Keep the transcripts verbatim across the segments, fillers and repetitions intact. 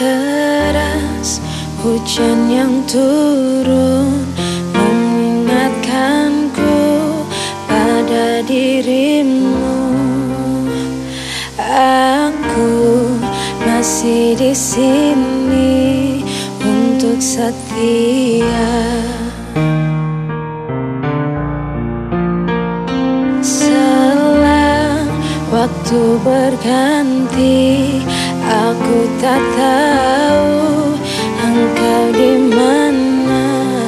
deras, hujan yang turun mengingatkanku pada dirimu. Aku masih di sini untuk setia. Selang waktu berganti, aku tak tahu engkau di mana,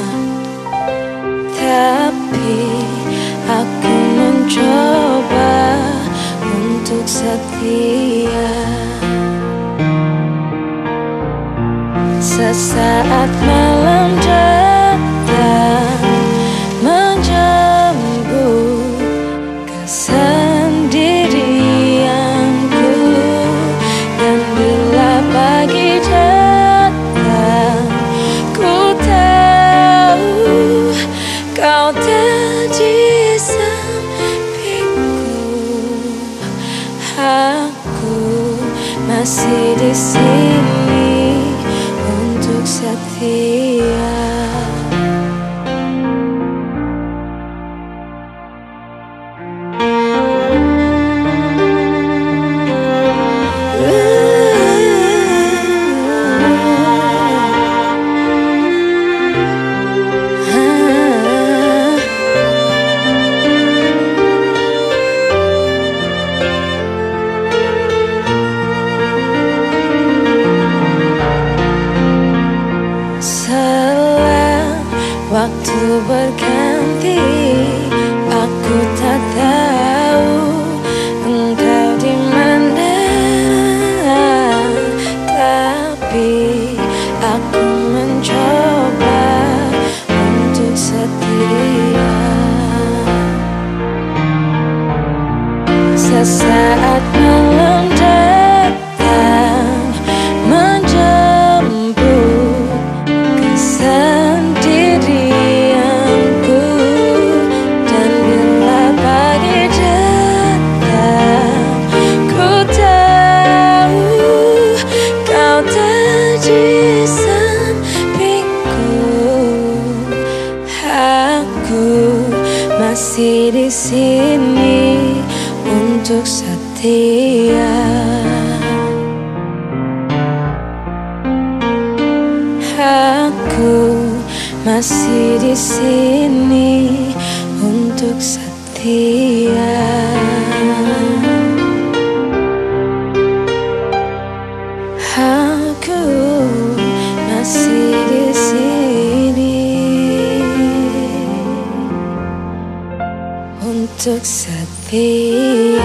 tapi aku mencoba untuk setia. Sesaat malam datang menjemput kesendirianku, dan bila pagi datang, ku tahu kau tak di sampingku. Aku masih di sini untuk setia. Waktu berganti, aku tak tahu engkau di mana, tapi aku mencoba untuk setia. Sesaat malam datang menjemput kesendirianku, dan bila pagi datang, ku tahu kau tak di sampingku. Aku masih di sini untuk setia. Aku masih di sini untuk setia. Aku masih di sini untuk setia.